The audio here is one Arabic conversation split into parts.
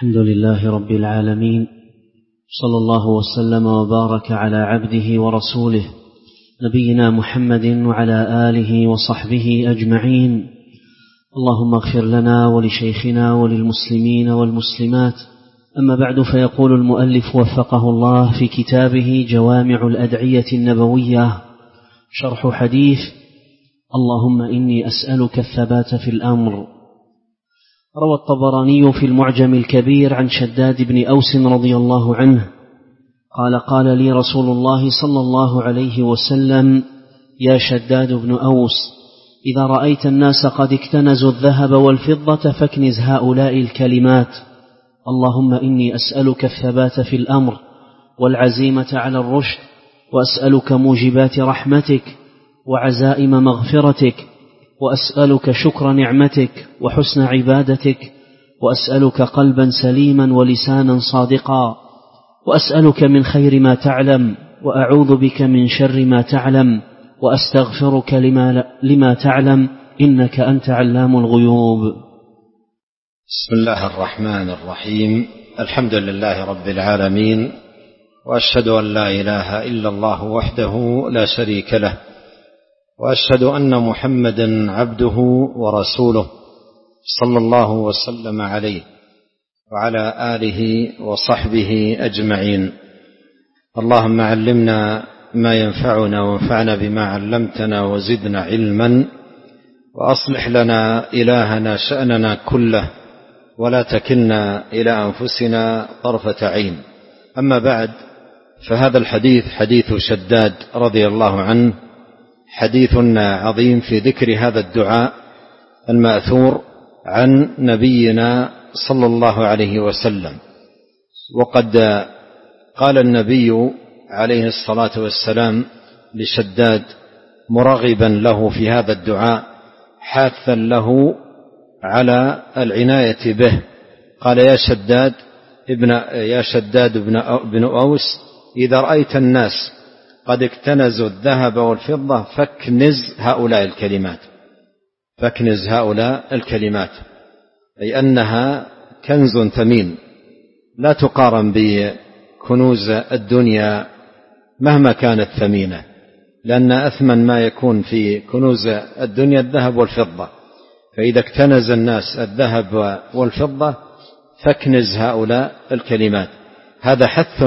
الحمد لله رب العالمين، صلى الله وسلم وبارك على عبده ورسوله نبينا محمد وعلى آله وصحبه أجمعين. اللهم اغفر لنا ولشيخنا وللمسلمين والمسلمات. أما بعد، فيقول المؤلف وفقه الله في كتابه جوامع الأدعية النبوية شرح حديث اللهم إني أسألك الثبات في الأمر. روى الطبراني في المعجم الكبير عن شداد بن أوس رضي الله عنه قال: قال لي رسول الله صلى الله عليه وسلم: يا شداد بن أوس، إذا رأيت الناس قد اكتنزوا الذهب والفضة فاكنز هؤلاء الكلمات: اللهم إني أسألك الثبات في الأمر والعزيمة على الرشد، وأسألك موجبات رحمتك وعزائم مغفرتك، وأسألك شكر نعمتك وحسن عبادتك، وأسألك قلبا سليما ولسانا صادقا، وأسألك من خير ما تعلم، وأعوذ بك من شر ما تعلم، وأستغفرك لما تعلم، إنك أنت علام الغيوب. بسم الله الرحمن الرحيم. الحمد لله رب العالمين، وأشهد أن لا إله إلا الله وحده لا شريك له، وأشهد أن محمدا عبده ورسوله صلى الله وسلم عليه وعلى آله وصحبه أجمعين. اللهم علمنا ما ينفعنا وانفعنا بما علمتنا وزدنا علما، وأصلح لنا إلهنا شأننا كله، ولا تكلنا إلى أنفسنا طرفة عين. أما بعد، فهذا الحديث حديث شداد رضي الله عنه، حديث عظيم في ذكر هذا الدعاء المأثور عن نبينا صلى الله عليه وسلم. وقد قال النبي عليه الصلاة والسلام لشداد من له في هذا الدعاء، حاثا له على العناية به، قال: يا شداد بن أوس، إذا رأيت الناس قد اكتنزوا الذهب والفضة فاكنز هؤلاء الكلمات، أي أنها كنز ثمين لا تقارن بكنوز الدنيا مهما كانت ثمينة، لأن أثمن ما يكون في كنوز الدنيا الذهب والفضة. فإذا اكتنز الناس الذهب والفضة فاكنز هؤلاء الكلمات. هذا حث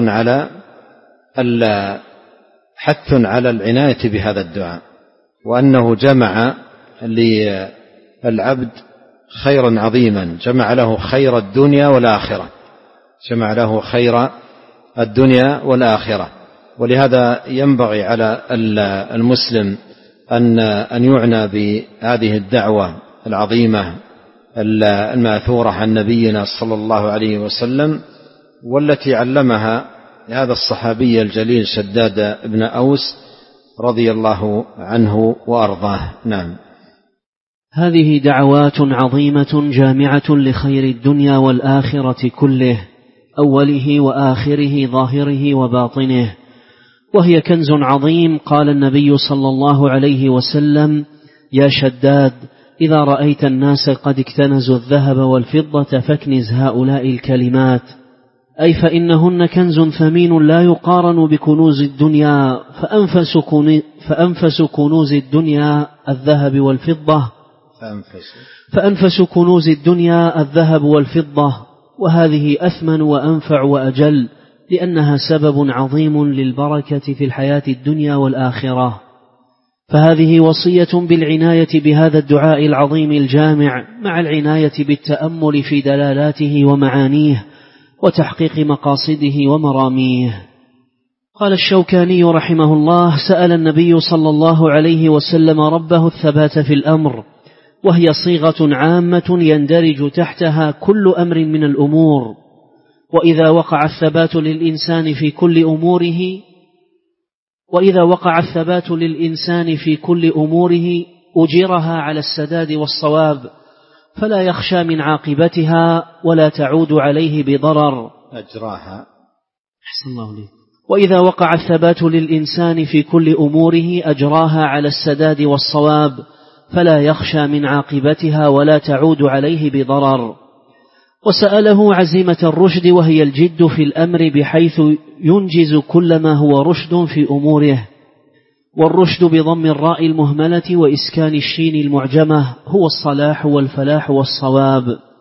على العناية بهذا الدعاء، وأنه جمع للعبد خيرا عظيما، جمع له خير الدنيا والآخرة. ولهذا ينبغي على المسلم أن يعنى بهذه الدعوة العظيمة الماثورة عن نبينا صلى الله عليه وسلم، والتي علمها هذا الصحابي الجليل شداد بن أوس رضي الله عنه وأرضاه. نعم. هذه دعوات عظيمة جامعة لخير الدنيا والآخرة كله، أوله وآخره، ظاهره وباطنه، وهي كنز عظيم. قال النبي صلى الله عليه وسلم: يا شداد، إذا رأيت الناس قد اكتنزوا الذهب والفضة فاكنز هؤلاء الكلمات، أي فإنهن كنز ثمين لا يقارن بكنوز الدنيا، فأنفس كنوز الدنيا الذهب والفضة، فأنفس كنوز الدنيا الذهب والفضة، وهذه أثمن وأنفع وأجل، لأنها سبب عظيم للبركة في الحياة الدنيا والآخرة. فهذه وصية بالعناية بهذا الدعاء العظيم الجامع، مع العناية بالتأمل في دلالاته ومعانيه وتحقيق مقاصده ومراميه. قال الشوكاني رحمه الله: سأل النبي صلى الله عليه وسلم ربه الثبات في الأمر، وهي صيغة عامة يندرج تحتها كل أمر من الأمور، وإذا وقع الثبات للإنسان في كل أموره أجرها على السداد والصواب، فلا يخشى من عاقبتها ولا تعود عليه بضرر. وإذا وقع الثبات للإنسان في كل أموره أجراها على السداد والصواب، فلا يخشى من عاقبتها ولا تعود عليه بضرر. وسأله عزيمة الرشد وهي الجد في الأمر بحيث ينجز كل ما هو رشد في أموره. والرشد بضم الراء المهملة وإسكان الشين المعجمة هو الصلاح والفلاح والصواب.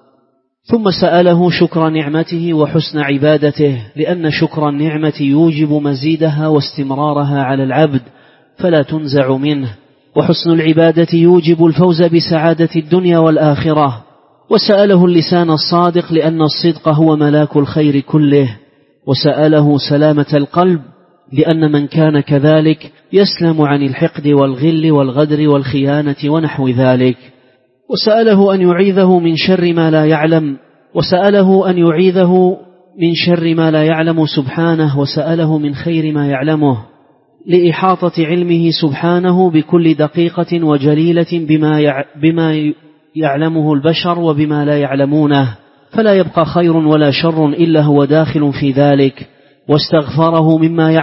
ثم سأله شكر نعمته وحسن عبادته، لأن شكر النعمة يوجب مزيدها واستمرارها على العبد فلا تنزع منه، وحسن العبادة يوجب الفوز بسعادة الدنيا والآخرة. وسأله اللسان الصادق لأن الصدق هو ملاك الخير كله. وسأله سلامة القلب لأن من كان كذلك يسلم عن الحقد والغل والغدر والخيانة ونحو ذلك. وسأله أن يعيذه من شر ما لا يعلم، وسأله أن يعيذه من شر ما لا يعلم سبحانه، وسأله من خير ما يعلمه لإحاطة علمه سبحانه بكل دقيقة وجليلة بما يعلمه البشر وبما لا يعلمونه، فلا يبقى خير ولا شر إلا هو داخل في ذلك. واستغفره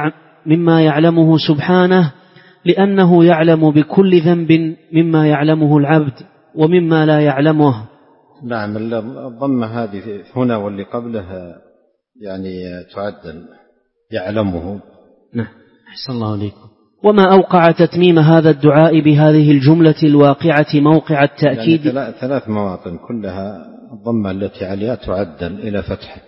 مما يعلمه سبحانه لأنه يعلم بكل ذنب مما يعلمه العبد ومما لا يعلمه. نعم، الضمة هذه هنا واللي قبلها يعني تعدل يعلمه. نعم، أحسن الله عليكم. وما أوقع تتميم هذا الدعاء بهذه الجملة الواقعة موقع التأكيد، يعني 3 مواطن كلها الضمة التي عليها تعدل إلى فتحة.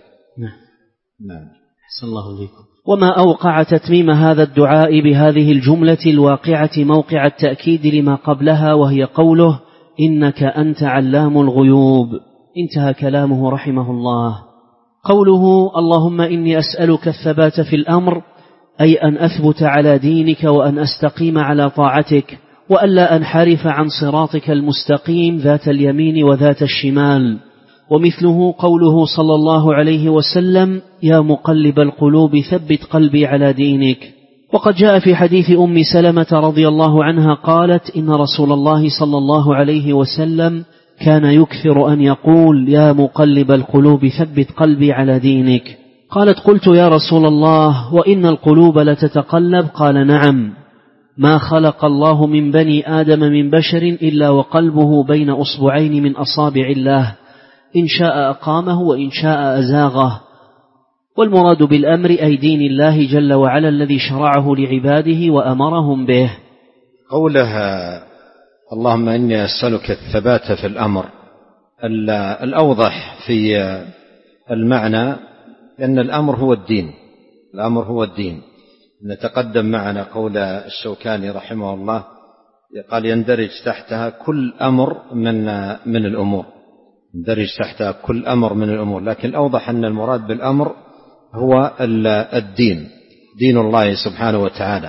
نعم، أحسن الله عليكم. وما أوقع تتميم هذا الدعاء بهذه الجملة الواقعة موقع التأكيد لما قبلها، وهي قوله إنك أنت علام الغيوب. انتهى كلامه رحمه الله. قوله اللهم إني أسألك الثبات في الأمر، أي أن أثبت على دينك وأن أستقيم على طاعتك وألا أنحرف عن صراطك المستقيم ذات اليمين وذات الشمال. ومثله قوله صلى الله عليه وسلم يا مقلب القلوب ثبت قلبي على دينك. وقد جاء في حديث أم سلمة رضي الله عنها قالت إن رسول الله صلى الله عليه وسلم كان يكثر أن يقول يا مقلب القلوب ثبت قلبي على دينك. قالت قلت يا رسول الله وإن القلوب لتتقلب؟ قال نعم، ما خلق الله من بني آدم من بشر إلا وقلبه بين أصبعين من أصابع الله، إن شاء أقامه وإن شاء أزاغه. والمراد بالأمر أي دين الله جل وعلا الذي شرعه لعباده وأمرهم به. قولها اللهم إني أسألك الثبات في الأمر، الأوضح في المعنى أن الأمر هو الدين. الأمر هو الدين. نتقدم معنا قول الشوكاني رحمه الله قال يندرج تحتها كل أمر من الأمور، يندرج تحتها كل أمر من الأمور، لكن الأوضح أن المراد بالأمر هو الدين، دين الله سبحانه وتعالى.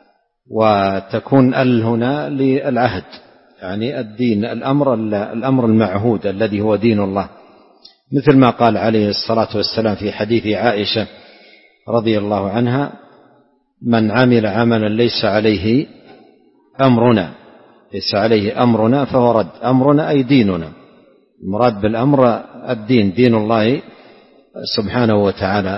وتكون هنا للعهد، يعني الدين الأمر المعهود الذي هو دين الله، مثل ما قال عليه الصلاة والسلام في حديث عائشة رضي الله عنها من عمل عملا ليس عليه أمرنا فهو رد. أمرنا أي ديننا، المراد بالأمر الدين، دين الله سبحانه وتعالى.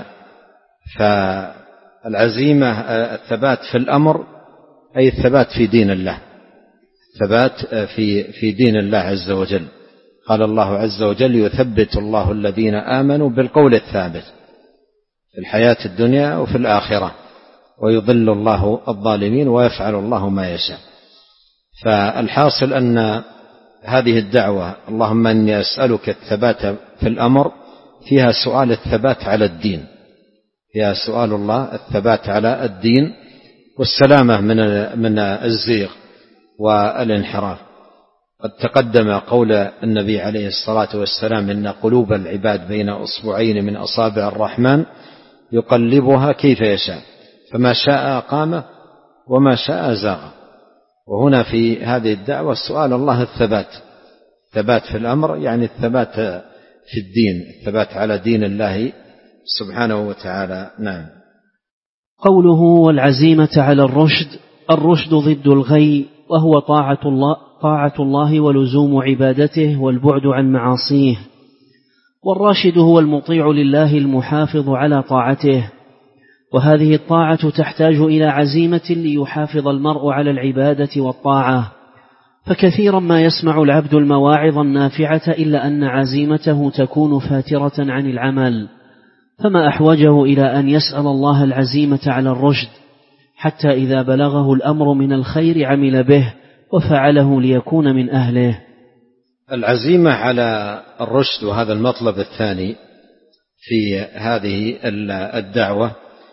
فالعزيمة الثبات في الأمر أي الثبات في دين الله، ثبات في دين الله عز وجل. قال الله عز وجل يثبت الله الذين آمنوا بالقول الثابت في الحياة الدنيا وفي الآخرة ويضل الله الظالمين ويفعل الله ما يشاء. فالحاصل أن هذه الدعوة اللهم إني أسألك الثبات في الأمر فيها سؤال الثبات على الدين، فيها سؤال الله الثبات على الدين والسلامة من الزيغ والانحراف. قد تقدم قول النبي عليه الصلاة والسلام إن قلوب العباد بين أصبعين من أصابع الرحمن يقلبها كيف يشاء فما شاء أقامه وما شاء زاغه. وهنا في هذه الدعوة سؤال الله الثبات في الأمر، يعني الثبات في الدين، الثبات على دين الله سبحانه وتعالى. نعم. قوله والعزيمة على الرشد ضد الغي، وهو طاعة الله ولزوم عبادته والبعد عن معاصيه. والراشد هو المطيع لله المحافظ على طاعته، وهذه الطاعة تحتاج إلى عزيمة ليحافظ المرء على العبادة والطاعة، فكثيرا ما يسمع العبد المواعظ النافعة إلا أن عزيمته تكون فاترة عن العمل، فما أحوجه إلى أن يسأل الله العزيمة على الرشد، حتى إذا بلغه الأمر من الخير عمل به وفعله ليكون من أهله. العزيمة على الرشد، وهذا المطلب الثاني في هذه الدعوة.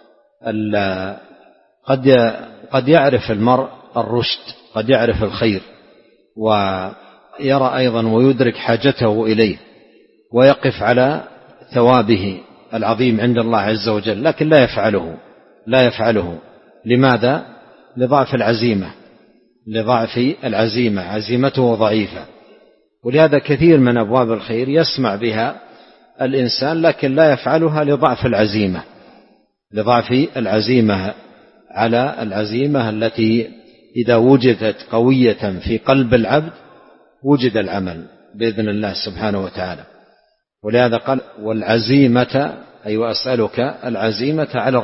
قد يعرف المرء الرشد، قد يعرف الخير ويرى أيضا ويدرك حاجته إليه ويقف على ثوابه العظيم عند الله عز وجل، لكن لا يفعله. لماذا؟ لضعف العزيمة، عزيمته ضعيفة. ولهذا كثير من أبواب الخير يسمع بها الإنسان لكن لا يفعلها لضعف العزيمة على العزيمة التي إذا وجدت قوية في قلب العبد وجد العمل بإذن الله سبحانه وتعالى. ولهذا قال والعزيمة، أي وأسألك العزيمة على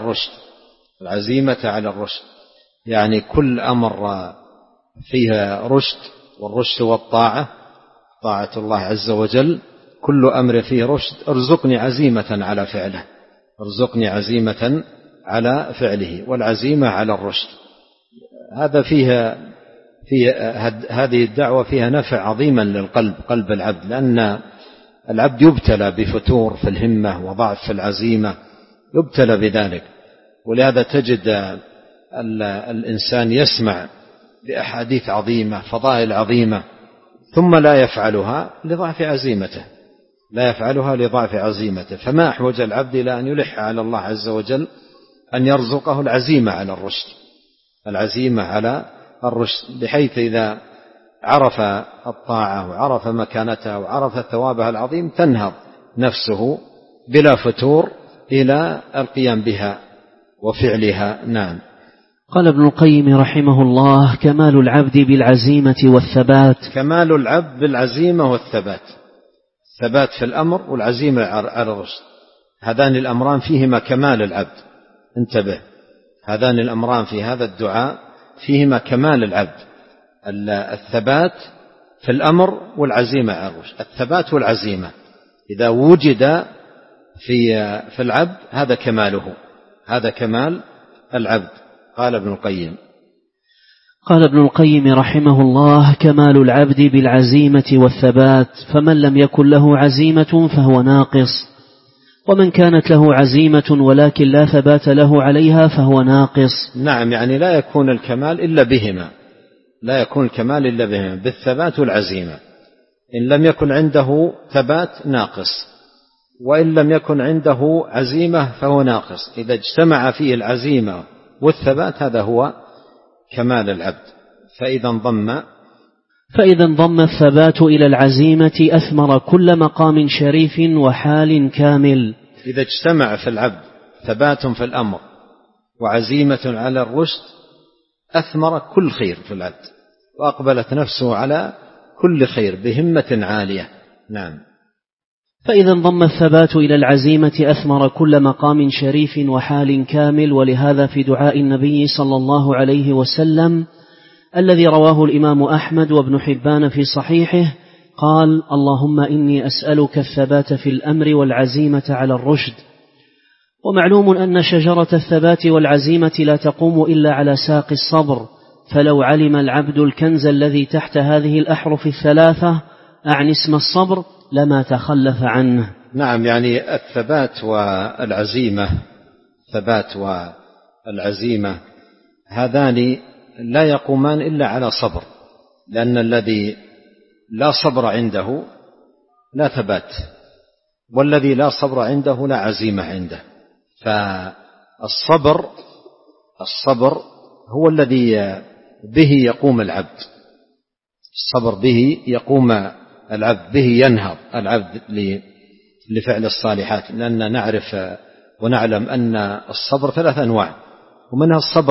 الرشد، يعني كل أمر فيها رشد، والرشد والطاعة، طاعة الله عز وجل، كل أمر فيه رشد ارزقني عزيمة على فعله، والعزيمة على الرشد. هذا هذه الدعوة فيها نفع عظيما للقلب، قلب العبد، لأن العبد يبتلى بفتور في الهمة وضعف في العزيمة، يبتلى بذلك. ولهذا تجد الإنسان يسمع بأحاديث عظيمة، فضائل عظيمة، ثم لا يفعلها لضعف عزيمته. فما أحوج العبد إلى أن يلح على الله عز وجل أن يرزقه العزيمة على الرشد، بحيث إذا عرف الطاعة وعرف مكانتها وعرف ثوابها العظيم تنهض نفسه بلا فتور إلى القيام بها وفعلها. نعم. قال ابن القيم رحمه الله: كمال العبد بالعزيمة والثبات. كمال العبد بالعزيمة والثبات، ثبات في الأمر والعزيمة على الرشد، هذان الأمران فيهما كمال العبد. انتبه، هذان الأمران في هذا الدعاء فيهما كمال العبد، الثبات في الأمر والعزيمة على الرشد. الثبات والعزيمة إذا وجد في العبد هذا كماله، هذا كمال العبد. قال ابن القيم رحمه الله: كمال العبد بالعزيمة والثبات، فمن لم يكن له عزيمة فهو ناقص، ومن كانت له عزيمة ولكن لا ثبات له عليها فهو ناقص. نعم، يعني لا يكون الكمال إلا بهما، بالثبات والعزيمة. إن لم يكن عنده ثبات ناقص، وإن لم يكن عنده عزيمة فهو ناقص. إذا اجتمع فيه العزيمة والثبات هذا هو كمال العبد. فإذا انضم الثبات إلى العزيمة أثمر كل مقام شريف وحال كامل. إذا اجتمع في العبد ثبات في الأمر وعزيمة على الرشد أثمر كل خير في العبد، وأقبلت نفسه على كل خير بهمة عالية. نعم. فإذا انضم الثبات إلى العزيمة أثمر كل مقام شريف وحال كامل. ولهذا في دعاء النبي صلى الله عليه وسلم الذي رواه الإمام أحمد وابن حبان في صحيحه قال: اللهم إني أسألك الثبات في الأمر والعزيمة على الرشد. ومعلوم أن شجرة الثبات والعزيمة لا تقوم إلا على ساق الصبر، فلو علم العبد الكنز الذي تحت هذه الأحرف الثلاثة أعني اسم الصبر لما تخلف عنه. نعم، يعني الثبات والعزيمة هذان لا يقومان إلا على صبر، لأن الذي لا صبر عنده لا ثبات، والذي لا صبر عنده لا عزيمة عنده. فالصبر هو الذي به يقوم العبد، الصبر به يقوم العبد، به ينهض العبد لفعل الصالحات. لأننا نعرف ونعلم أن الصبر 3 أنواع، ومنها الصبر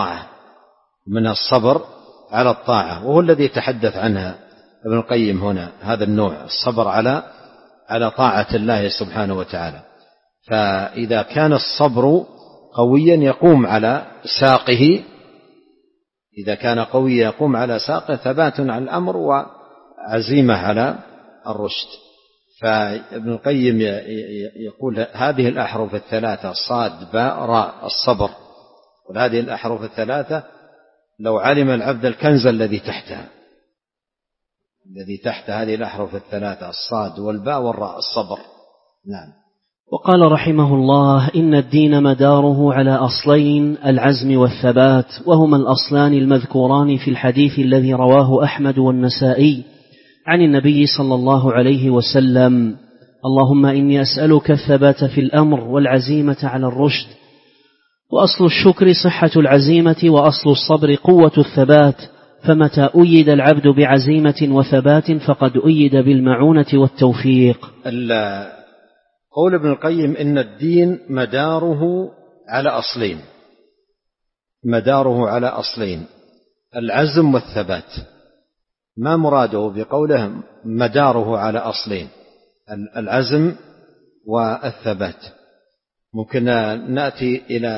على الطاعة، وهو الذي يتحدث عنها ابن القيم هنا، هذا النوع، الصبر على طاعة الله سبحانه وتعالى. فإذا كان الصبر قويا يقوم على ساقه إذا كان قوي يقوم على ساقه ثبات على الأمر وعزيمة على الرشد. فابن القيم يقول هذه الأحرف الثلاثة صاد باء راء الصبر، وهذه الأحرف الثلاثة لو علم العبد الكنز الذي تحتها، الذي تحت هذه الأحرف الثلاثة الصاد والباء والراء الصبر. نعم. وقال رحمه الله: إن الدين مداره على أصلين، العزم والثبات، وهما الأصلان المذكوران في الحديث الذي رواه أحمد والنسائي عن النبي صلى الله عليه وسلم: اللهم إني أسألك الثبات في الأمر والعزيمة على الرشد. وأصل الشكر صحة العزيمة، وأصل الصبر قوة الثبات، فمتى أيد العبد بعزيمة وثبات فقد أيد بالمعونة والتوفيق. قول ابن القيم إن الدين مداره على أصلين، مداره على أصلين العزم والثبات. ما مراده بقوله مداره على أصلين؟ العزم والثبات. ممكن نأتي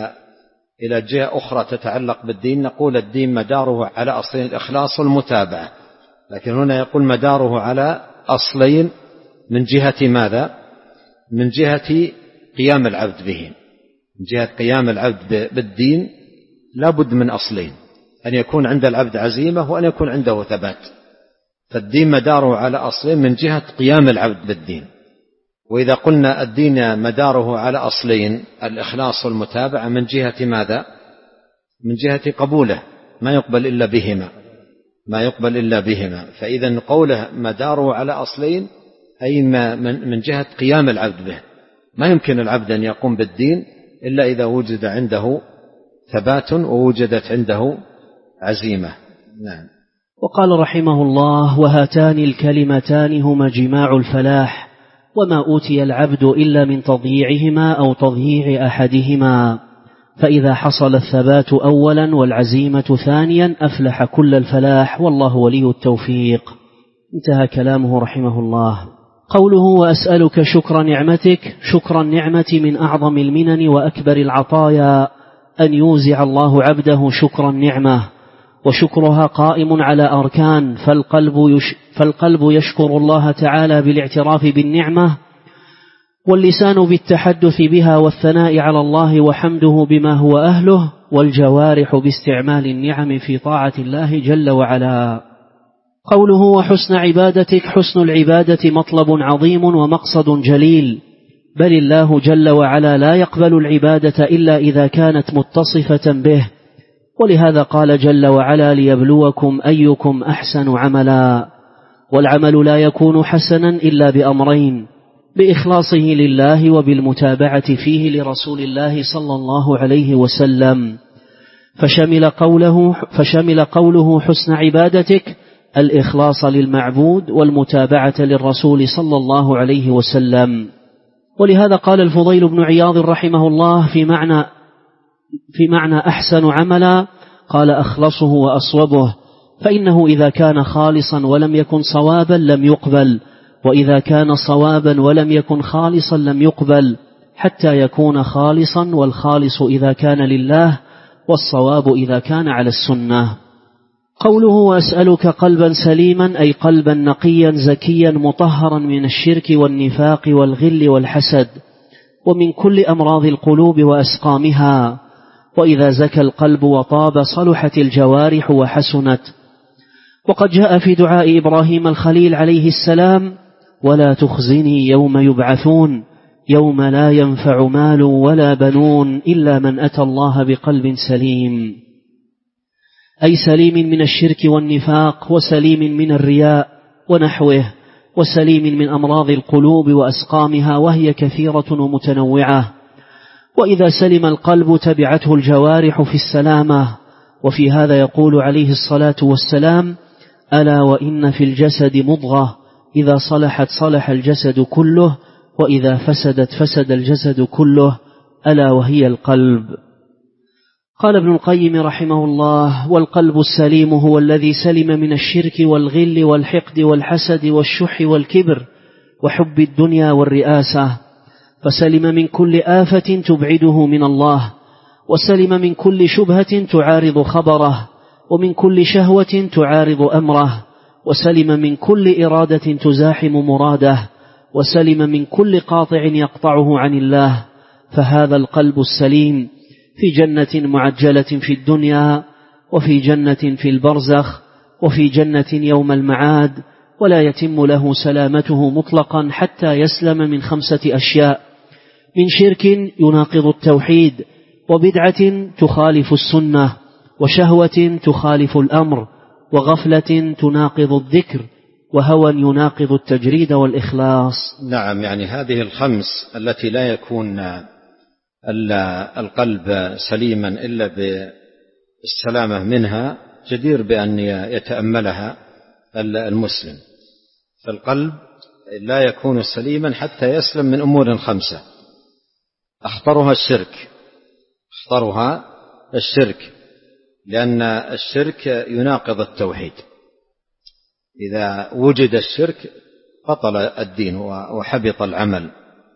إلى جهة أخرى تتعلق بالدين، نقول الدين مداره على أصلين الإخلاص والمتابعة، لكن هنا يقول مداره على أصلين من جهة ماذا؟ من جهة قيام العبد به، من جهة قيام العبد بالدين لا بد من أصلين، أن يكون عند العبد عزيمة وأن يكون عنده ثبات. فالدين مداره على أصلين من جهة قيام العبد بالدين. وإذا قلنا الدين مداره على أصلين الإخلاص والمتابعة من جهة ماذا؟ من جهة قبوله، ما يقبل إلا بهما، ما يقبل إلا بهما. فإذا قوله مداره على أصلين أي من جهة قيام العبد به. ما يمكن العبد أن يقوم بالدين إلا إذا وجد عنده ثبات ووجدت عنده عزيمة. نعم. وقال رحمه الله: وهاتان الكلمتان هما جماع الفلاح، وما أوتي العبد إلا من تضييعهما أو تضييع أحدهما، فإذا حصل الثبات أولا والعزيمة ثانيا أفلح كل الفلاح، والله ولي التوفيق. انتهى كلامه رحمه الله. قوله: وأسألك شكر نعمتك. شكر النعمة من أعظم المنن وأكبر العطايا، أن يوزع الله عبده شكر النعمة، وشكرها قائم على أركان، فالقلب يشكر الله تعالى بالاعتراف بالنعمة، واللسان بالتحدث بها والثناء على الله وحمده بما هو أهله، والجوارح باستعمال النعم في طاعة الله جل وعلا. قوله: وحسن عبادتك. حسن العبادة مطلب عظيم ومقصد جليل، بل الله جل وعلا لا يقبل العبادة إلا إذا كانت متصفة به، ولهذا قال جل وعلا: ليبلوكم أيكم أحسن عملا. والعمل لا يكون حسنا إلا بأمرين: بإخلاصه لله وبالمتابعة فيه لرسول الله صلى الله عليه وسلم. فشمل قوله حسن عبادتك الإخلاص للمعبود والمتابعة للرسول صلى الله عليه وسلم. ولهذا قال الفضيل بن عياض رحمه الله في معنى أحسن عملا، قال أخلصه وأصوبه، فإنه إذا كان خالصا ولم يكن صوابا لم يقبل، وإذا كان صوابا ولم يكن خالصا لم يقبل، حتى يكون خالصا، والخالص إذا كان لله، والصواب إذا كان على السنة. قوله: وأسألك قلبا سليما، أي قلبا نقيا زكيا مطهرا من الشرك والنفاق والغل والحسد ومن كل أمراض القلوب وأسقامها. وإذا زكى القلب وطاب صلحت الجوارح وحسنت. وقد جاء في دعاء إبراهيم الخليل عليه السلام: ولا تخزني يوم يبعثون يوم لا ينفع مال ولا بنون إلا من أتى الله بقلب سليم، أي سليم من الشرك والنفاق، وسليم من الرياء ونحوه، وسليم من أمراض القلوب وأسقامها، وهي كثيرة ومتنوعة. وإذا سلم القلب تبعته الجوارح في السلامة. وفي هذا يقول عليه الصلاة والسلام: ألا وإن في الجسد مضغة إذا صلحت صلح الجسد كله، وإذا فسدت فسد الجسد كله، ألا وهي القلب. قال ابن القيم رحمه الله: والقلب السليم هو الذي سلم من الشرك والغل والحقد والحسد والشح والكبر وحب الدنيا والرئاسة، فسلم من كل آفة تبعده من الله، وسلم من كل شبهة تعارض خبره، ومن كل شهوة تعارض أمره، وسلم من كل إرادة تزاحم مراده، وسلم من كل قاطع يقطعه عن الله. فهذا القلب السليم في جنة معجلة في الدنيا، وفي جنة في البرزخ، وفي جنة يوم المعاد، ولا يتم له سلامته مطلقا حتى يسلم من 5 أشياء: من شرك يناقض التوحيد، وبدعة تخالف السنة، وشهوة تخالف الأمر، وغفلة تناقض الذكر، وهوى يناقض التجريد والإخلاص. نعم، يعني هذه الخمس التي لا يكون القلب سليما إلا بالسلامة منها جدير بأن يتأملها المسلم. فالقلب لا يكون سليما حتى يسلم من أمور 5، أخطرها الشرك، لأن الشرك يناقض التوحيد. إذا وجد الشرك بطل الدين وحبط العمل.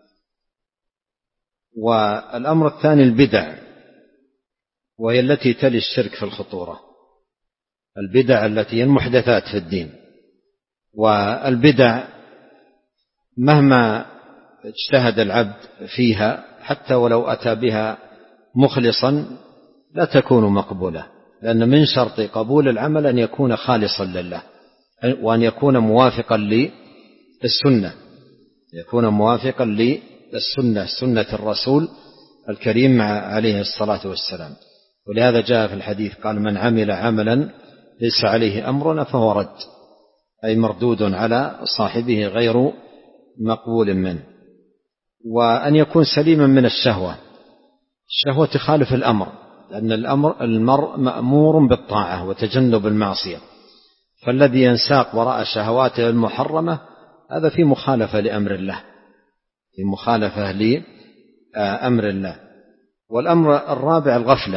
والأمر الثاني البدع، وهي التي تلي الشرك في الخطورة، البدع التي هي المحدثات في الدين. والبدع مهما اجتهد العبد فيها حتى ولو أتى بها مخلصا لا تكون مقبولة، لأن من شرط قبول العمل أن يكون خالصا لله، وأن يكون موافقا للسنة، سنة الرسول الكريم عليه الصلاة والسلام. ولهذا جاء في الحديث قال: من عمل عملا ليس عليه أمرنا فهو رد، أي مردود على صاحبه غير مقبول منه. وأن يكون سليما من الشهوة تخالف الأمر، لأن المرء مأمور بالطاعة وتجنب المعصية، فالذي ينساق وراء شهواته المحرمة هذا في مخالفة لأمر الله، والأمر الرابع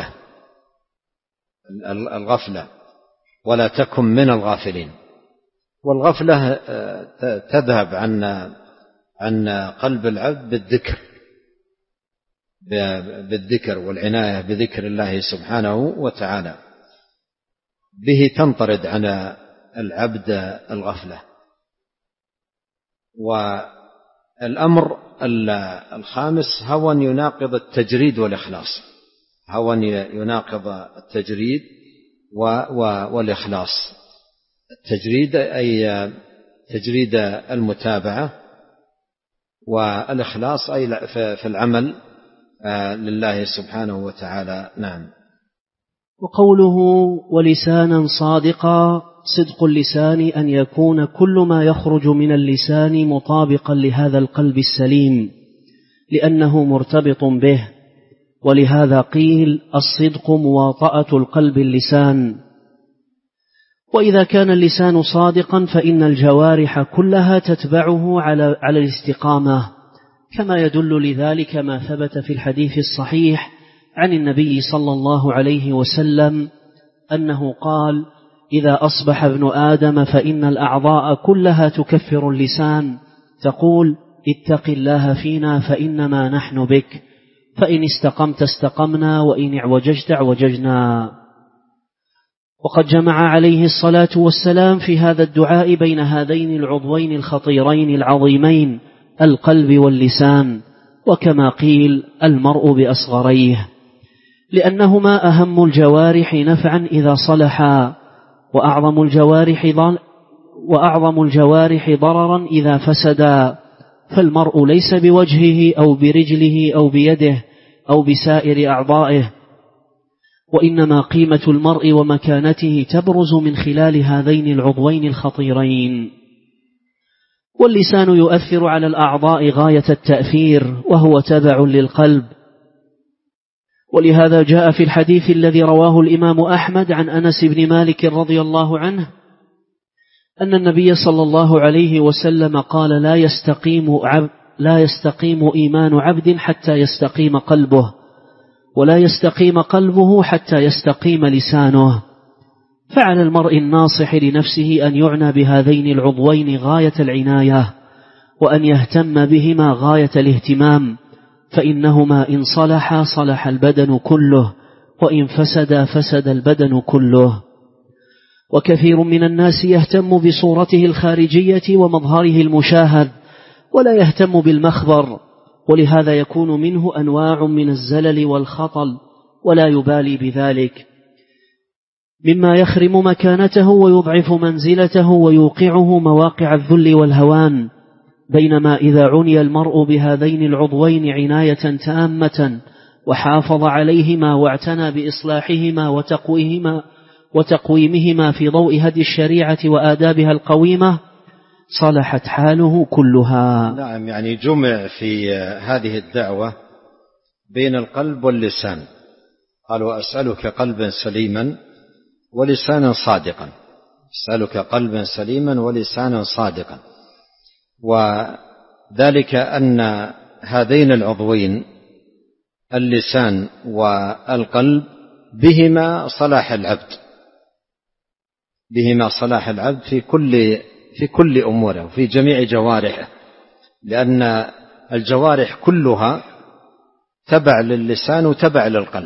الغفلة، ولا تكن من الغافلين. والغفلة تذهب عن قلب العبد بالذكر والعناية بذكر الله سبحانه وتعالى، به تنطرد عن العبد الغفلة. والأمر الخامس هوى يناقض التجريد والإخلاص، والإخلاص. التجريد أي تجريد المتابعة، والإخلاص أي في العمل لله سبحانه وتعالى. نعم. وقوله ولسانا صادقا: صدق اللسان أن يكون كل ما يخرج من اللسان مطابقا لهذا القلب السليم، لأنه مرتبط به. ولهذا قيل: الصدق مواطأة القلب اللسان. وإذا كان اللسان صادقا فإن الجوارح كلها تتبعه على الاستقامة، كما يدل لذلك ما ثبت في الحديث الصحيح عن النبي صلى الله عليه وسلم أنه قال: إذا أصبح ابن آدم فإن الأعضاء كلها تكفر اللسان، تقول: اتق الله فينا فإنما نحن بك، فإن استقمت استقمنا، وإن اعوججت اعوججنا. وقد جمع عليه الصلاة والسلام في هذا الدعاء بين هذين العضوين الخطيرين العظيمين، القلب واللسان، وكما قيل: المرء بأصغريه، لأنهما أهم الجوارح نفعا إذا صلحا، وأعظم الجوارح ضررا إذا فسدا. فالمرء ليس بوجهه أو برجله أو بيده أو بسائر أعضائه، وإنما قيمة المرء ومكانته تبرز من خلال هذين العضوين الخطيرين. واللسان يؤثر على الأعضاء غاية التأثير، وهو تبع للقلب. ولهذا جاء في الحديث الذي رواه الإمام أحمد عن أنس بن مالك رضي الله عنه أن النبي صلى الله عليه وسلم قال: لا يستقيم إيمان عبد حتى يستقيم قلبه، ولا يستقيم قلبه حتى يستقيم لسانه. فعلى المرء الناصح لنفسه أن يعنى بهذين العضوين غاية العناية، وأن يهتم بهما غاية الاهتمام، فإنهما إن صلحا صلح البدن كله، وإن فسدا فسد البدن كله. وكثير من الناس يهتم بصورته الخارجية ومظهره المشاهد ولا يهتم بالمخبر، ولهذا يكون منه أنواع من الزلل والخطل ولا يبالي بذلك، مما يخرم مكانته ويضعف منزلته ويوقعه مواقع الذل والهوان. بينما إذا عني المرء بهذين العضوين عناية تامة وحافظ عليهما واعتنى بإصلاحهما وتقويمهما في ضوء هدي الشريعة وآدابها القويمة صلحت حاله كلها. نعم، يعني جمع في هذه الدعوة بين القلب واللسان. قال: وأسألك قلبا سليما ولسانا صادقا. أسألك قلبا سليما ولسانا صادقا. وذلك أن هذين العضوين اللسان والقلب بهما صلاح العبد، بهما صلاح العبد في كل أموره وفي جميع جوارحه، لأن الجوارح كلها تبع للسان وتبع للقلب.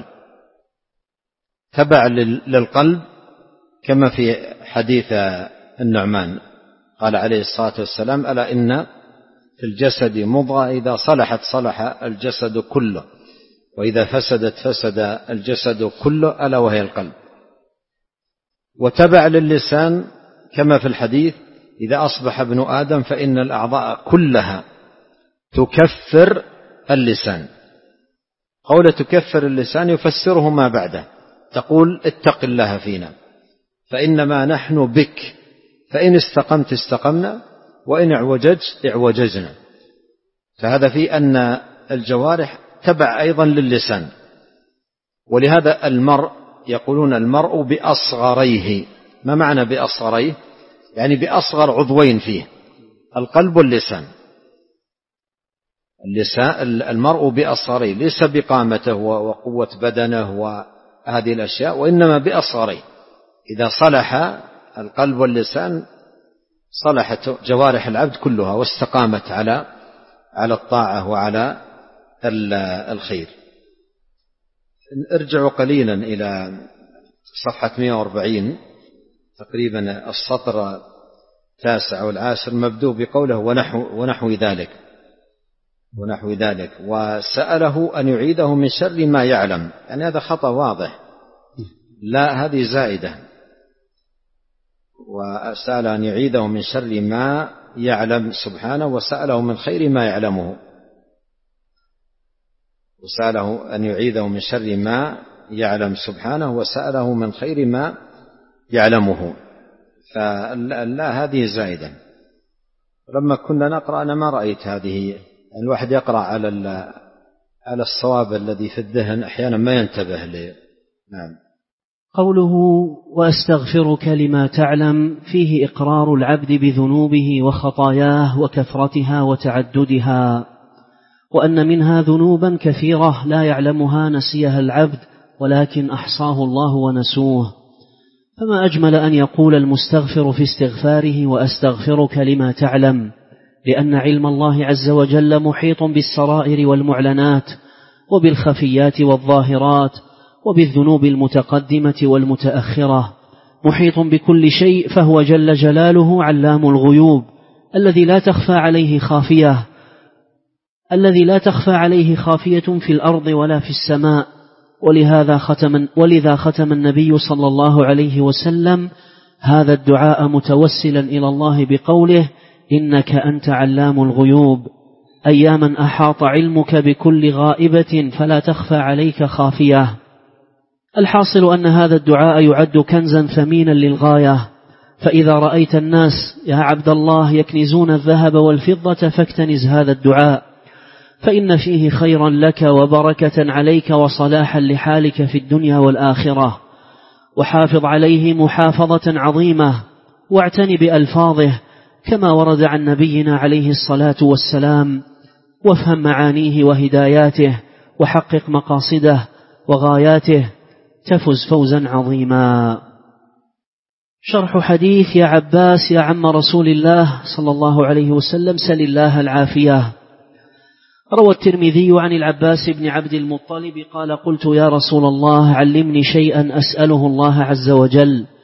تبع للقلب كما في حديث النعمان قال عليه الصلاة والسلام: ألا إن في الجسد مضغة إذا صلحت صلح الجسد كله، وإذا فسدت فسد الجسد كله، ألا وهي القلب. وتبع للسان كما في الحديث: إذا أصبح ابن آدم فإن الأعضاء كلها تكفر اللسان. قول تكفر اللسان يفسره ما بعده، تقول: اتق الله فينا فإنما نحن بك، فإن استقمت استقمنا وإن اعوججت اعوججنا. فهذا في أن الجوارح تبع أيضا للسان. ولهذا المرء يقولون المرء بأصغريه. ما معنى بأصغريه؟ يعني بأصغر عضوين فيه، القلب واللسان. المرء بأصغريه، ليس بقامته وقوة بدنه وهذه الأشياء، وإنما بأصغريه. إذا صلح القلب واللسان صلحت جوارح العبد كلها واستقامت على الطاعة وعلى الخير. ارجعوا قليلا إلى صفحة 140 تقريبا، السطر 9 أو 10 مبدوء بقوله: ونحو ذلك وسأله أن يعيده من شر ما يعلم. يعني هذا خطأ واضح، لا، هذه زائدة. وسأل أن يعيده من شر ما يعلم سبحانه، وسأله من خير ما يعلمه. وسأله أن يعيده من شر ما يعلم سبحانه، وسأله من خير ما يعلمه. فلا، هذه زائدة. لما كنا نقرأ أنا ما رأيت هذه. الواحد يقرأ على الصواب الذي في الذهن أحيانا ما ينتبه له. نعم. قوله: وأستغفرك لما تعلم، فيه إقرار العبد بذنوبه وخطاياه وكثرتها وتعددها، وأن منها ذنوبا كثيرة لا يعلمها نسيها العبد، ولكن أحصاه الله ونسوه. فما أجمل أن يقول المستغفر في استغفاره: وأستغفرك لما تعلم، لأن علم الله عز وجل محيط بالسرائر والمعلنات، وبالخفيات والظاهرات، وبالذنوب المتقدمة والمتأخرة، محيط بكل شيء. فهو جل جلاله علام الغيوب الذي لا تخفى عليه خافية في الأرض ولا في السماء. ولذا ختم النبي صلى الله عليه وسلم هذا الدعاء متوسلا إلى الله بقوله: إنك أنت علام الغيوب، أي من أحاط علمك بكل غائبة فلا تخفى عليك خافية. الحاصل أن هذا الدعاء يعد كنزا ثمينا للغاية. فإذا رأيت الناس يا عبد الله يكنزون الذهب والفضة فاكتنز هذا الدعاء، فإن فيه خيرا لك وبركة عليك وصلاحا لحالك في الدنيا والآخرة. وحافظ عليه محافظة عظيمة، واعتني بألفاظه كما ورد عن نبينا عليه الصلاة والسلام، وافهم معانيه وهداياته، وحقق مقاصده وغاياته، تفز فوزا عظيما. شرح حديث يا عباس يا عم رسول الله صلى الله عليه وسلم سل الله العافية. روى الترمذي عن العباس بن عبد المطلب قال: قلت يا رسول الله علمني شيئا أسأله الله عز وجل.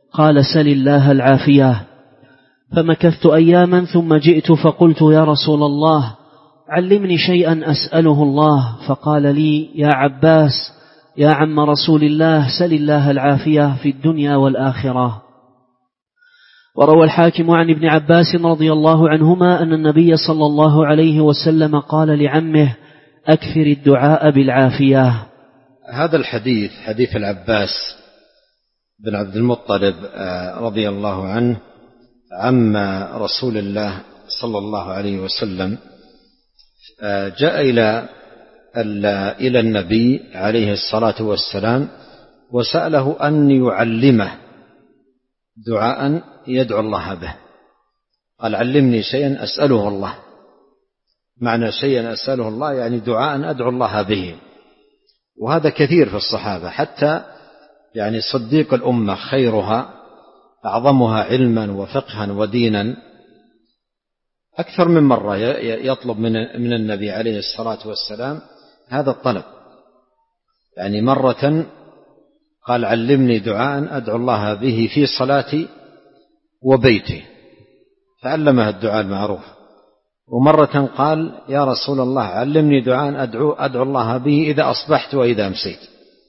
قال سل الله العافية. فمكثت أياما ثم جئت فقلت يا رسول الله علمني شيئا أسأله الله. فقال لي يا عباس يا عم رسول الله سل الله العافية في الدنيا والآخرة. وروى الحاكم عن ابن عباس رضي الله عنهما أن النبي صلى الله عليه وسلم قال لعمه أكثر الدعاء بالعافية. هذا الحديث حديث العباس بن عبد المطلب رضي الله عنه عم رسول الله صلى الله عليه وسلم، جاء إلى النبي عليه الصلاة والسلام وسأله أن يعلمه دعاء يدعو الله به. قال علمني شيئا أسأله الله. معنى شيئا أسأله الله يعني دعاء أدعو الله به. وهذا كثير في الصحابة، حتى يعني صديق الأمة خيرها أعظمها علما وفقها ودينا أكثر من مرة يطلب من النبي عليه الصلاة والسلام هذا الطلب. يعني مرة قال علمني دعاء أدعو الله به في صلاتي وبيتي، فعلمه الدعاء المعروف. ومرة قال يا رسول الله علمني دعاء أدعو الله به إذا أصبحت وإذا أمسيت،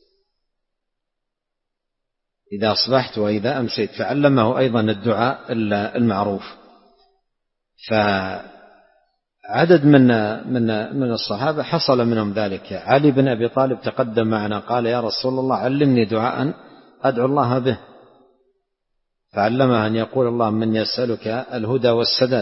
إذا أصبحت وإذا أمسيت، فعلمه أيضا الدعاء المعروف. فعدد من الصحابة حصل منهم ذلك. علي بن أبي طالب تقدم معنا قال يا رسول الله علمني دعاء أدعو الله به، فعلمه أن يقول اللهم من يسألك الهدى والسداد.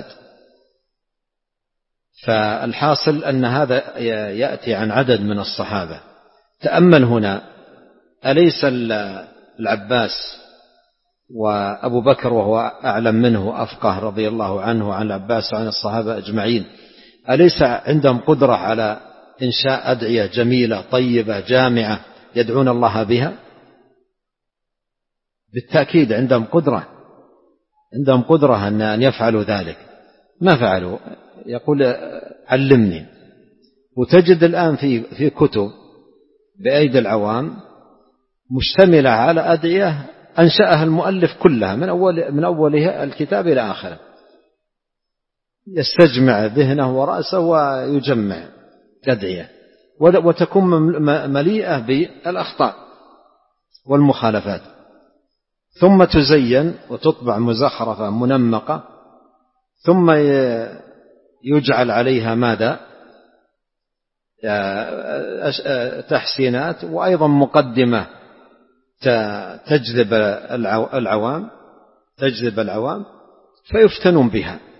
فالحاصل أن هذا يأتي عن عدد من الصحابة. تأمل هنا، أليس العباس وأبو بكر وهو أعلم منه أفقه رضي الله عنه عن العباس وعن الصحابة أجمعين، أليس عندهم قدرة على إنشاء أدعية جميلة طيبة جامعة يدعون الله بها؟ بالتأكيد عندهم قدرة أن يفعلوا ذلك، ما فعلوا. يقول علمني. وتجد الآن في كتب بأيدي العوام مشتملة على أدعية أنشأها المؤلف كلها من أولها الكتاب إلى آخره، يستجمع ذهنه ورأسه ويجمع أدعية، وتكون مليئة بالأخطاء والمخالفات، ثم تزين وتطبع مزخرفة منمقة، ثم يجعل عليها ماذا؟ تحسينات، وأيضا مقدمة تجذب العوام فيفتنون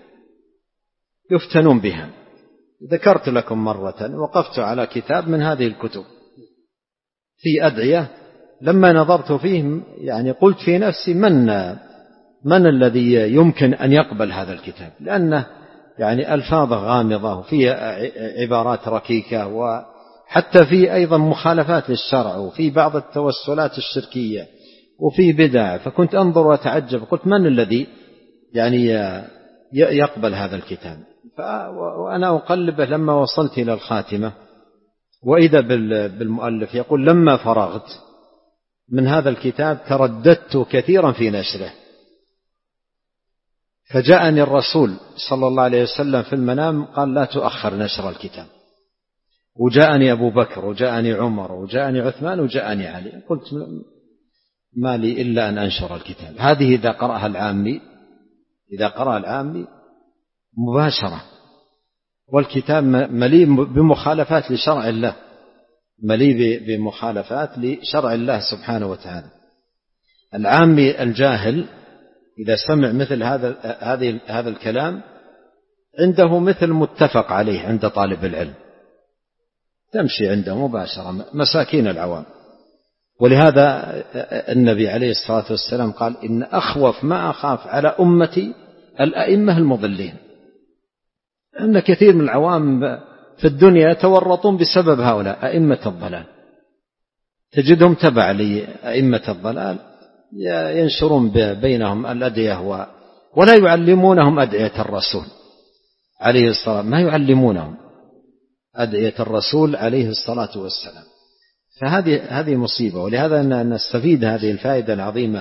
بها. ذكرت لكم مرة وقفت على كتاب من هذه الكتب في أدعية، لما نظرت فيه يعني قلت في نفسي من الذي يمكن أن يقبل هذا الكتاب، لأنه يعني ألفاظه غامضة وفي عبارات ركيكة، وحتى في أيضا مخالفات للشرع، وفي بعض التوسلات الشركية، وفي بدع. فكنت أنظر وأتعجب، قلت من الذي يعني يقبل هذا الكتاب؟ وأنا أقلبه لما وصلت إلى الخاتمة وإذا بالمؤلف يقول لما فرغت من هذا الكتاب ترددت كثيرا في نشره، فجاءني الرسول صلى الله عليه وسلم في المنام قال لا تؤخر نشر الكتاب، وجاءني أبو بكر وجاءني عمر وجاءني عثمان وجاءني علي، قلت ما لي إلا أن أنشر الكتاب. هذه إذا قرأها العامي مباشرة، والكتاب مليء بمخالفات لشرع الله، مليء بمخالفات لشرع الله سبحانه وتعالى. العامي الجاهل إذا سمع مثل هذا الكلام عنده مثل متفق عليه عند طالب العلم، تمشي عنده مباشرة مساكين العوام. ولهذا النبي عليه الصلاة والسلام قال إن أخوف ما أخاف على أمتي الأئمة المضلين، أن كثير من العوام في الدنيا يتورطون بسبب هؤلاء أئمة الضلال، تجدهم تبع لأئمة الضلال ينشرون بينهم الأدعية ولا يعلمونهم أدعية الرسول عليه الصلاة، ما يعلمونهم أدعية الرسول عليه الصلاة والسلام. فهذه مصيبة. ولهذا نستفيد هذه الفائدة العظيمة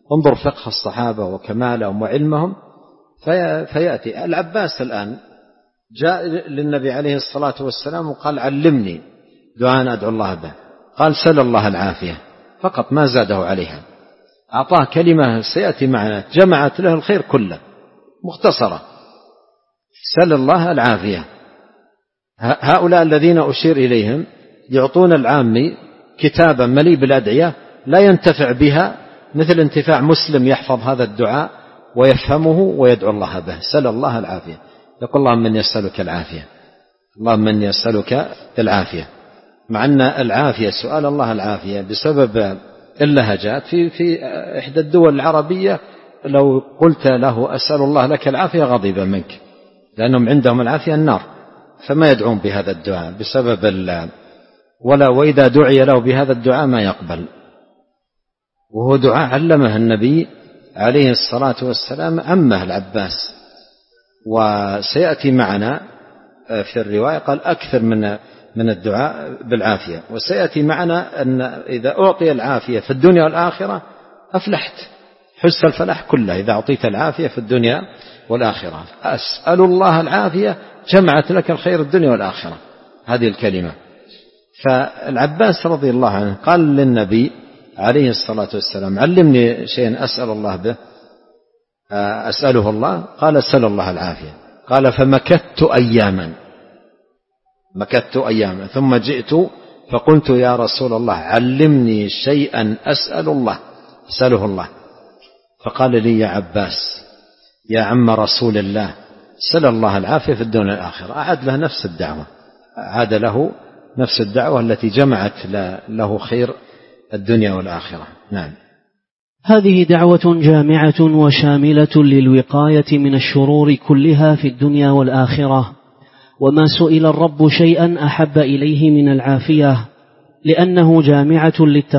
انظر فقه الصحابة وكمالهم وعلمهم فيأتي. العباس الآن جاء للنبي عليه الصلاة والسلام وقال علمني دعاء أدعو الله به، قال سل الله العافية فقط، ما زاده عليها. أعطاه كلمة سيأتي معنا جمعت له الخير كله مختصرة، سل الله العافية. هؤلاء الذين أشير إليهم يعطون العامي كتابا مليء بالأدعية لا ينتفع بها مثل انتفاع مسلم يحفظ هذا الدعاء ويفهمه ويدعو الله به. سل الله العافية، يقول اللهم من يسألك العافية، اللهم من يسألك العافية. مع أن العافية سؤال الله العافية بسبب اللهجات في إحدى الدول العربية لو قلت له أسأل الله لك العافية غضب منك، لأنهم عندهم العافية النار، فما يدعون بهذا الدعاء بسبب وإذا دعي له بهذا الدعاء ما يقبل. وهو دعاء علمه النبي عليه الصلاة والسلام عمه العباس، وسيأتي معنا في الرواية قال أكثر من الدعاء بالعافية. وسيأتي معنا أن إذا أعطي العافية في الدنيا والآخرة أفلحت، حس الفلاح كله إذا أعطيت العافية في الدنيا والآخرة. أسأل الله العافية جمعت لك الخير الدنيا والآخرة، هذه الكلمة. فالعباس رضي الله عنه قال للنبي عليه الصلاة والسلام علمني شيئا أسأل الله به، أسأله الله، قال سل الله العافية. قال فمكثت أياما ثم جئت فقلت يا رسول الله علمني شيئا أسأله الله. فقال لي يا عباس يا عم رسول الله سل الله العافية في الدنيا والآخرة. أعاد له نفس الدعوة التي جمعت له خير الدنيا والآخرة. نعم. هذه دعوة جامعة وشاملة للوقاية من الشرور كلها في الدنيا والآخرة، وما سئل الرب شيئا أحب إليه من العافية، لأنها جامعة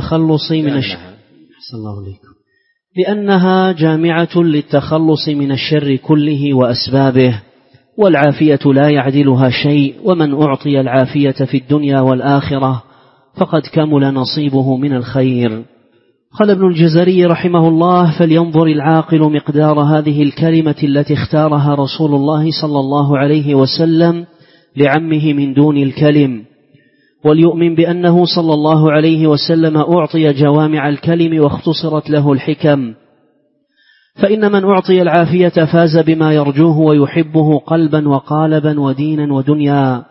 للتخلص من الشر كله وأسبابه، والعافية لا يعدلها شيء، ومن أعطي العافية في الدنيا والآخرة فقد كمل نصيبه من الخير. قال ابن الجزري رحمه الله فلينظر العاقل مقدار هذه الكلمة التي اختارها رسول الله صلى الله عليه وسلم لعمه من دون الكلم، وليؤمن بأنه صلى الله عليه وسلم أعطي جوامع الكلم واختصرت له الحكم، فإن من أعطي العافية فاز بما يرجوه ويحبه قلبا وقالبا ودينا ودنيا،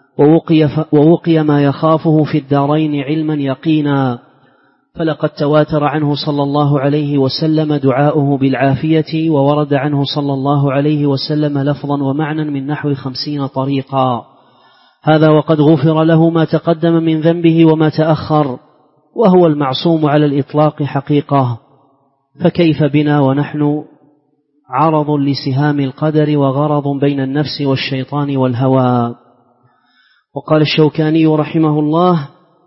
ووقي ما يخافه في الدارين علما يقينا. فلقد تواتر عنه صلى الله عليه وسلم دعاؤه بالعافية، وورد عنه صلى الله عليه وسلم لفظا ومعنى من نحو 50 طريقا، هذا وقد غفر له ما تقدم من ذنبه وما تأخر، وهو المعصوم على الإطلاق حقيقة، فكيف بنا ونحن عرض لسهام القدر وغرض بين النفس والشيطان والهوى. وقال الشوكاني رحمه الله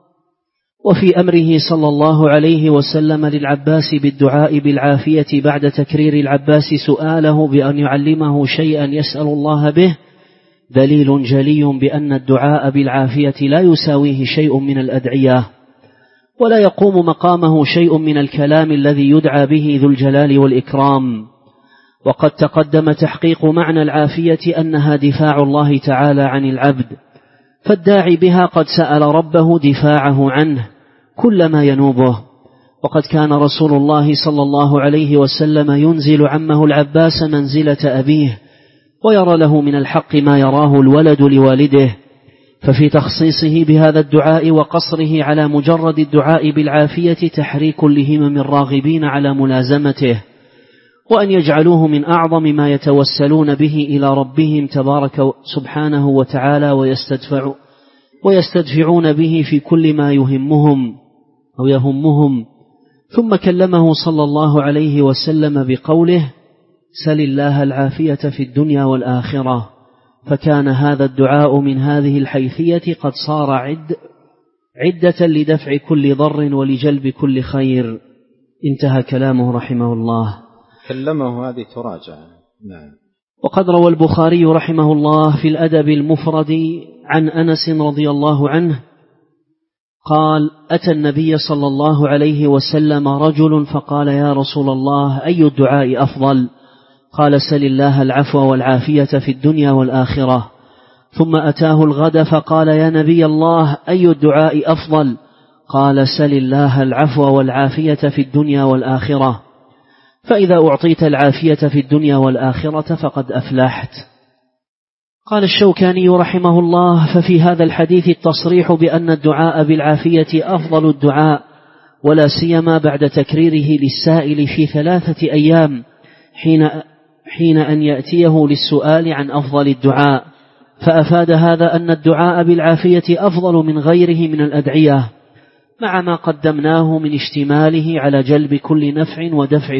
وفي أمره صلى الله عليه وسلم للعباس بالدعاء بالعافية بعد تكرير العباس سؤاله بأن يعلمه شيئا يسأل الله به دليل جلي بأن الدعاء بالعافية لا يساويه شيء من الأدعية، ولا يقوم مقامه شيء من الكلام الذي يدعى به ذو الجلال والإكرام. وقد تقدم تحقيق معنى العافية أنها دفاع الله تعالى عن العبد، فالداعي بها قد سأل ربه دفاعه عنه كل ما ينوبه. وقد كان رسول الله صلى الله عليه وسلم ينزل عمه العباس منزلة أبيه، ويرى له من الحق ما يراه الولد لوالده، ففي تخصيصه بهذا الدعاء وقصره على مجرد الدعاء بالعافية تحريك لهمم الراغبين على ملازمته، وأن يجعلوه من أعظم ما يتوسلون به إلى ربهم تبارك سبحانه وتعالى ويستدفعون به في كل ما يهمهم. ثم كلمه صلى الله عليه وسلم بقوله سل الله العافية في الدنيا والآخرة، فكان هذا الدعاء من هذه الحيثية قد صار عدة لدفع كل ضر ولجلب كل خير. انتهى كلامه رحمه الله. كلمه هذه تراجع. نعم. وقد روى البخاري رحمه الله في الأدب المفرد عن أنس رضي الله عنه قال: أتى النبي صلى الله عليه وسلم رجل فقال: يا رسول الله، أي الدعاء أفضل؟ قال: سل الله العفو والعافية في الدنيا والآخرة. ثم أتاه الغد فقال: يا نبي الله، أي الدعاء أفضل؟ قال: سل الله العفو والعافية في الدنيا والآخرة، فإذا أعطيت العافية في الدنيا والآخرة فقد أفلحت. قال الشوكاني رحمه الله: ففي هذا الحديث التصريح بأن الدعاء بالعافية أفضل الدعاء، ولا سيما بعد تكريره للسائل في 3 أيام حين أن يأتيه للسؤال عن أفضل الدعاء، فأفاد هذا أن الدعاء بالعافية أفضل من غيره من الأدعية، مع ما قدمناه من اشتماله على جلب كل نفع ودفع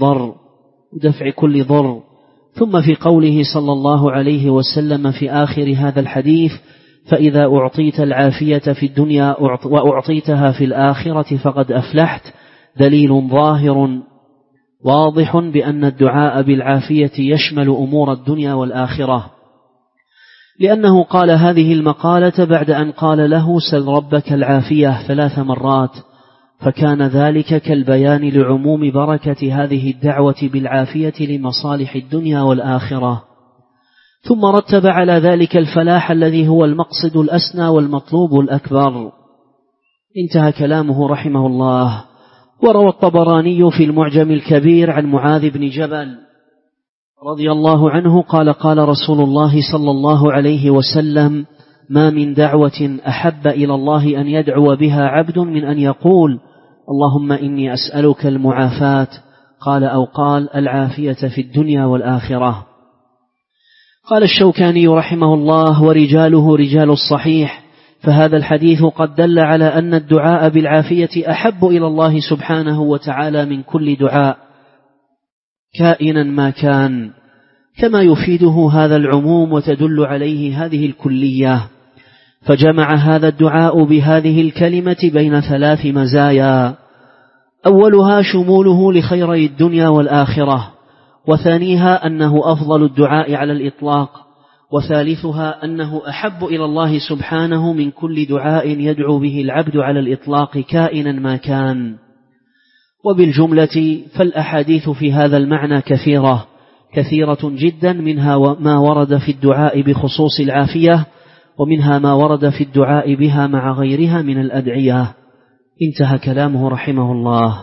كل ضر. ثم في قوله صلى الله عليه وسلم في آخر هذا الحديث: فإذا أعطيت العافية في الدنيا وأعطيتها في الآخرة فقد أفلحت، دليل ظاهر واضح بأن الدعاء بالعافية يشمل أمور الدنيا والآخرة، لأنه قال هذه المقالة بعد أن قال له: سل ربك العافية 3 مرات، فكان ذلك كالبيان لعموم بركة هذه الدعوة بالعافية لمصالح الدنيا والآخرة. ثم رتب على ذلك الفلاح الذي هو المقصد الأسنى والمطلوب الأكبر. انتهى كلامه رحمه الله. وروى الطبراني في المعجم الكبير عن معاذ بن جبل رضي الله عنه قال: قال رسول الله صلى الله عليه وسلم: ما من دعوة أحب إلى الله أن يدعو بها عبد من أن يقول: اللهم إني أسألك المعافاة، قال العافية في الدنيا والآخرة. قال الشوكاني رحمه الله: ورجاله رجال الصحيح، فهذا الحديث قد دل على أن الدعاء بالعافية أحب إلى الله سبحانه وتعالى من كل دعاء كائنا ما كان، كما يفيده هذا العموم وتدل عليه هذه الكلية. فجمع هذا الدعاء بهذه الكلمة بين 3 مزايا: أولها شموله لخيري الدنيا والآخرة، وثانيها أنه أفضل الدعاء على الإطلاق، وثالثها أنه أحب إلى الله سبحانه من كل دعاء يدعو به العبد على الإطلاق كائنا ما كان. وبالجملة فالأحاديث في هذا المعنى كثيرة جدا، منها ما ورد في الدعاء بخصوص العافية، ومنها ما ورد في الدعاء بها مع غيرها من الأدعية. انتهى كلامه رحمه الله.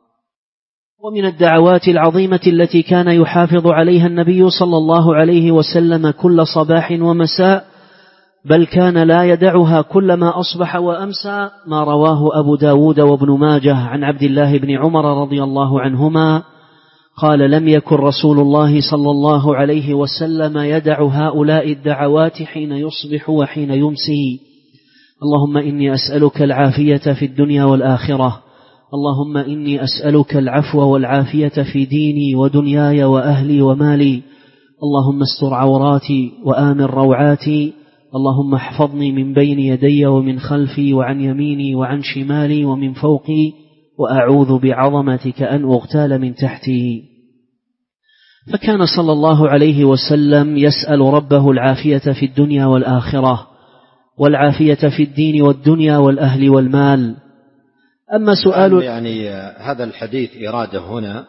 ومن الدعوات العظيمة التي كان يحافظ عليها النبي صلى الله عليه وسلم كل صباح ومساء، بل كان لا يدعها كلما أصبح وأمسى، ما رواه أبو داود وابن ماجه عن عبد الله بن عمر رضي الله عنهما قال: لم يكن رسول الله صلى الله عليه وسلم يدع هؤلاء الدعوات حين يصبح وحين يمسي: اللهم إني أسألك العافية في الدنيا والآخرة، اللهم إني أسألك العفو والعافية في ديني ودنياي وأهلي ومالي، اللهم استر عوراتي وآمن روعاتي، اللهم احفظني من بين يدي ومن خلفي وعن يميني وعن شمالي ومن فوقي، وأعوذ بعظمتك أن أغتال من تحتي. فكان صلى الله عليه وسلم يسأل ربه العافية في الدنيا والآخرة، والعافية في الدين والدنيا والأهل والمال. أما سؤال يعني هذا الحديث إرادة هنا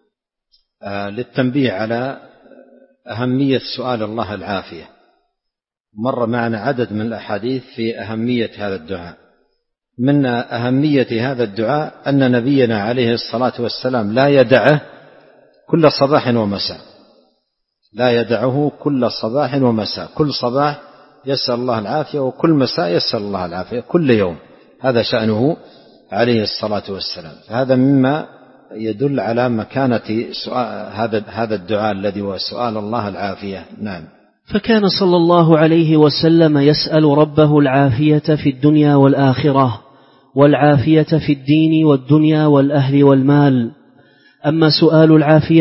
للتنبيه على أهمية سؤال الله العافية. مر معنا عدد من الأحاديث في أهمية هذا الدعاء. من أهمية هذا الدعاء أن نبينا عليه الصلاة والسلام لا يدعه كل صباح ومساء، لا يدعه كل صباح ومساء، كل صباح يسأل الله العافية وكل مساء يسأل الله العافية، كل يوم. هذا شأنه عليه الصلاة والسلام. فهذا مما يدل على مكانة هذا الدعاء الذي هو سؤال الله العافية. نعم. فكان صلى الله عليه وسلم يسأل ربه العافية في الدنيا والآخرة، والعافية في الدين والدنيا والأهل والمال. أما سؤال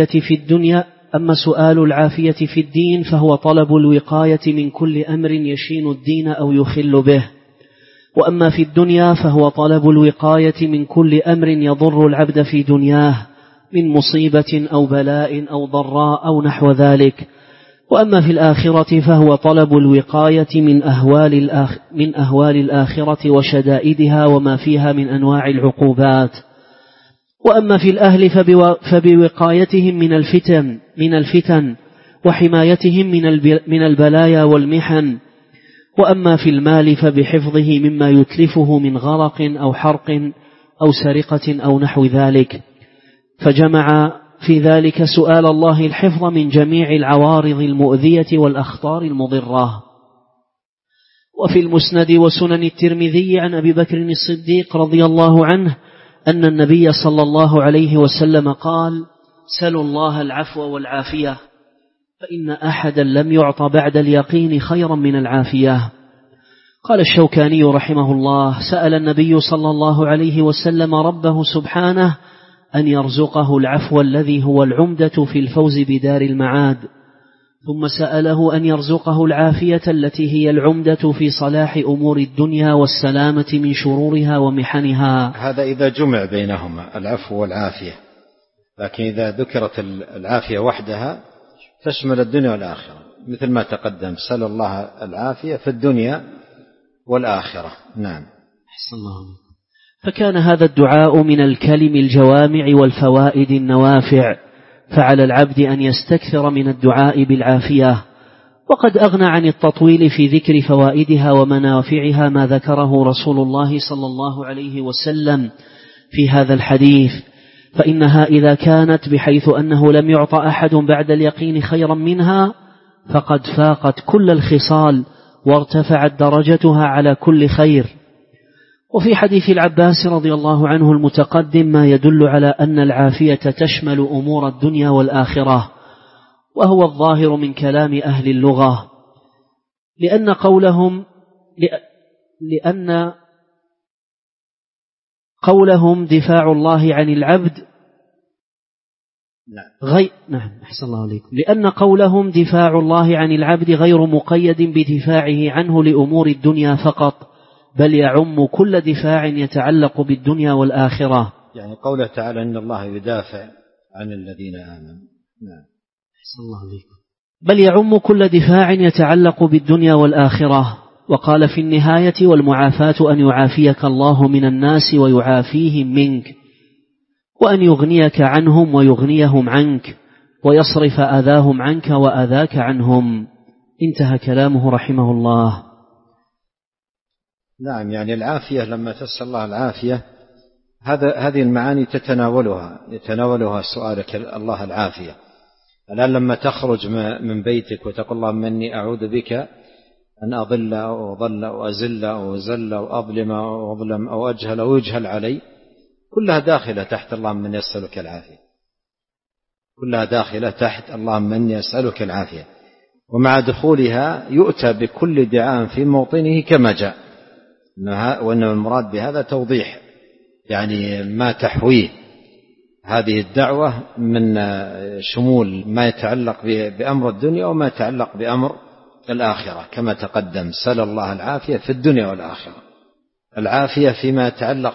العافية في الدين فهو طلب الوقاية من كل أمر يشين الدين أو يخل به، وأما في الدنيا فهو طلب الوقاية من كل أمر يضر العبد في دنياه من مصيبة أو بلاء أو ضراء أو نحو ذلك. وأما في الآخرة فهو طلب الوقاية من أهوال الآخرة وشدائدها وما فيها من أنواع العقوبات. وأما في الأهل فبوقايتهم من الفتن وحمايتهم من البلايا والمحن. وأما في المال فبحفظه مما يتلفه من غرق أو حرق أو سرقة أو نحو ذلك، فجمع في ذلك سؤال الله الحفظ من جميع العوارض المؤذية والأخطار المضرة. وفي المسند وسنن الترمذي عن أبي بكر الصديق رضي الله عنه أن النبي صلى الله عليه وسلم قال: سلوا الله العفو والعافية، فإن أحدا لم يعط بعد اليقين خيرا من العافية. قال الشوكاني رحمه الله: سأل النبي صلى الله عليه وسلم ربه سبحانه أن يرزقه العفو الذي هو العمدة في الفوز بدار المعاد، ثم سأله أن يرزقه العافية التي هي العمدة في صلاح أمور الدنيا والسلامة من شرورها ومحنها. هذا إذا جمع بينهما العفو والعافية، لكن إذا ذكرت العافية وحدها تشمل الدنيا والآخرة، مثل ما تقدم: سأل الله العافية في الدنيا والآخرة. نعم. أحسن الله. فكان هذا الدعاء من الكلم الجوامع والفوائد النوافع، فعلى العبد أن يستكثر من الدعاء بالعافية. وقد أغنى عن التطويل في ذكر فوائدها ومنافعها ما ذكره رسول الله صلى الله عليه وسلم في هذا الحديث، فإنها إذا كانت بحيث أنه لم يعط أحد بعد اليقين خيرا منها فقد فاقت كل الخصال وارتفعت درجتها على كل خير. وفي حديث العباس رضي الله عنه المتقدم ما يدل على أن العافية تشمل أمور الدنيا والآخرة، وهو الظاهر من كلام أهل اللغة، لأن قولهم دفاع الله عن العبد لأن قولهم دفاع الله عن العبد غير مقيد بدفاعه عنه لأمور الدنيا فقط، بل يعم كل دفاع يتعلق بالدنيا والآخرة. يعني قوله تعالى: إن الله يدافع عن الذين آمنوا. نعم. أحسن الله عليكم. بل يعم كل دفاع يتعلق بالدنيا والآخرة. وقال في النهاية: والمعافاة أن يعافيك الله من الناس ويعافيهم منك، وأن يغنيك عنهم ويغنيهم عنك، ويصرف أذاهم عنك وأذاك عنهم. انتهى كلامه رحمه الله. نعم. يعني العافية لما تسأل الله العافية هذه المعاني يتناولها سؤالك الله العافية. الآن لما تخرج من بيتك وتقول: اللهم إني أعوذ بك أن أضل أو أضل أو أزل أو أزل أو أظلم أو أظلم أو أجهل أو يجهل علي، كلها داخلة تحت اللهم إني أسألك العافية، كلها داخلة تحت اللهم إني أسألك العافية. ومع دخولها يؤتى بكل دعاء في موطنه كما جاء، وأن المراد بهذا توضيح يعني ما تحويه هذه الدعوة من شمول ما يتعلق بأمر الدنيا وما يتعلق بأمر الآخرة، كما تقدم: سأل الله العافية في الدنيا والآخرة. العافية فيما يتعلق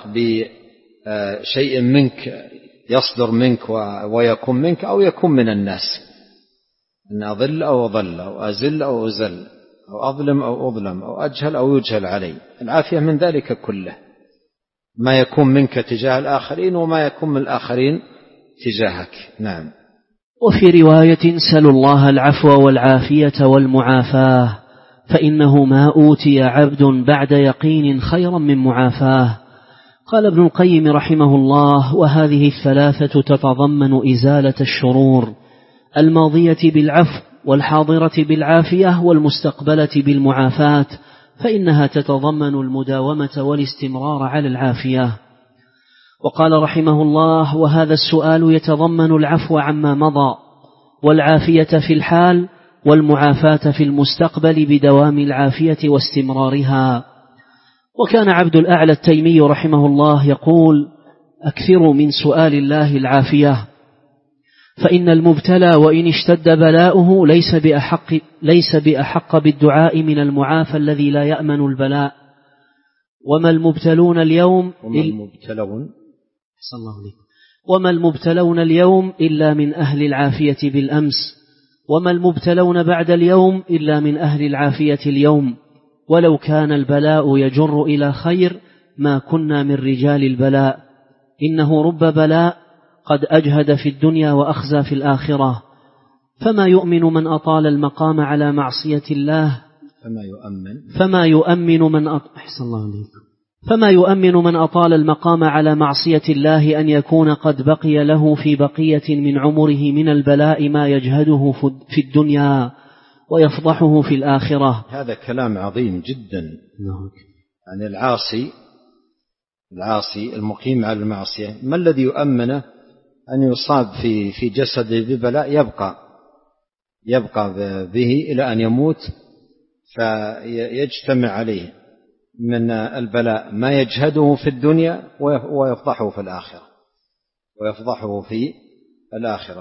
بشيء منك يصدر منك ويكون منك أو يكون من الناس، أن أضل أو أضل أو أزل أو أزل أو أظلم أو أظلم أو أجهل أو يجهل علي. العافية من ذلك كله، ما يكون منك تجاه الآخرين وما يكون من الآخرين تجاهك. نعم. وفي رواية: سلوا الله العفو والعافية والمعافاة، فإنه ما أوتي عبد بعد يقين خيرا من معافاه. قال ابن القيم رحمه الله: وهذه الثلاثة تتضمن إزالة الشرور الماضية بالعفو والحاضرة بالعافية والمستقبلة بالمعافاة، فإنها تتضمن المداومة والاستمرار على العافية. وقال رحمه الله: وهذا السؤال يتضمن العفو عما مضى والعافية في الحال والمعافاة في المستقبل بدوام العافية واستمرارها. وكان عبد الأعلى التيمي رحمه الله يقول: أكثروا من سؤال الله العافية، فإن المبتلى وإن اشتد بلاؤه ليس بأحق بالدعاء من المعافى الذي لا يأمن البلاء. وما المبتلون اليوم إلا من أهل العافية بالأمس، وما المبتلون بعد اليوم إلا من أهل العافية اليوم، ولو كان البلاء يجر إلى خير ما كنا من رجال البلاء، إنه رب بلاء قد أجهد في الدنيا وأخزى في الآخرة. فما يؤمن من أطال المقام على معصية الله فما يؤمن من أطال المقام على معصية الله أن يكون قد بقي له في بقية من عمره من البلاء ما يجهده في الدنيا ويفضحه في الآخرة. هذا كلام عظيم جدا. يعني العاصي المقيم على المعصية ما الذي يؤمنه أن يصاب في جسده ببلاء يبقى به إلى أن يموت، فيجتمع عليه من البلاء ما يجهده في الدنيا ويفضحه في الآخرة.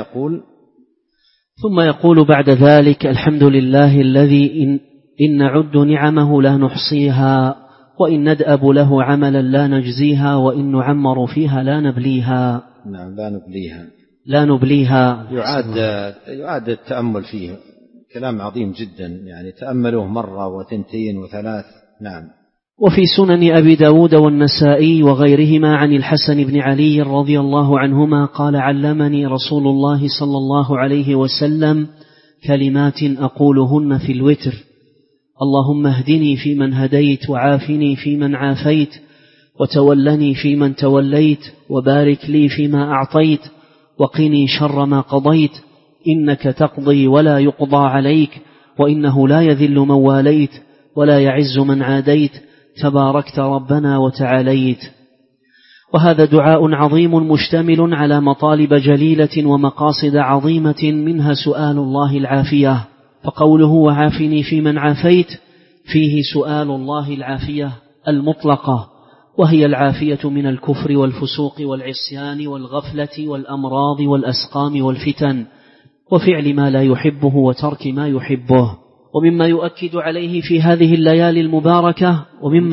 ثم يقول بعد ذلك: الحمد لله الذي إن نعد نعمه لا نحصيها، وإن ندأب له عملا لا نجزيها، وإن نعمر فيها لا نبليها. نعم، لا نبليها. يعاد التأمل فيه، كلام عظيم جدا، يعني تأملوه مرة وثنتين وثلاث. نعم. وفي سنن أبي داود والنسائي وغيرهما عن الحسن بن علي رضي الله عنهما قال: علمني رسول الله صلى الله عليه وسلم كلمات أقولهن في الوتر: اللهم اهدني فيمن هديت، وعافني فيمن عافيت، وتولني فيمن توليت، وبارك لي فيما أعطيت، وقني شر ما قضيت، إنك تقضي ولا يقضى عليك، وإنه لا يذل من واليت ولا يعز من عاديت، تباركت ربنا وتعاليت. وهذا دعاء عظيم مشتمل على مطالب جليلة ومقاصد عظيمة، منها سؤال الله العافية. فقوله وعافني فيمن عافيت فيه سؤال الله العافية المطلقة، وهي العافية من الكفر والفسوق والعصيان والغفلة والأمراض والأسقام والفتن، وفعل ما لا يحبه وترك ما يحبه. ومما يؤكد عليه في هذه الليالي المباركة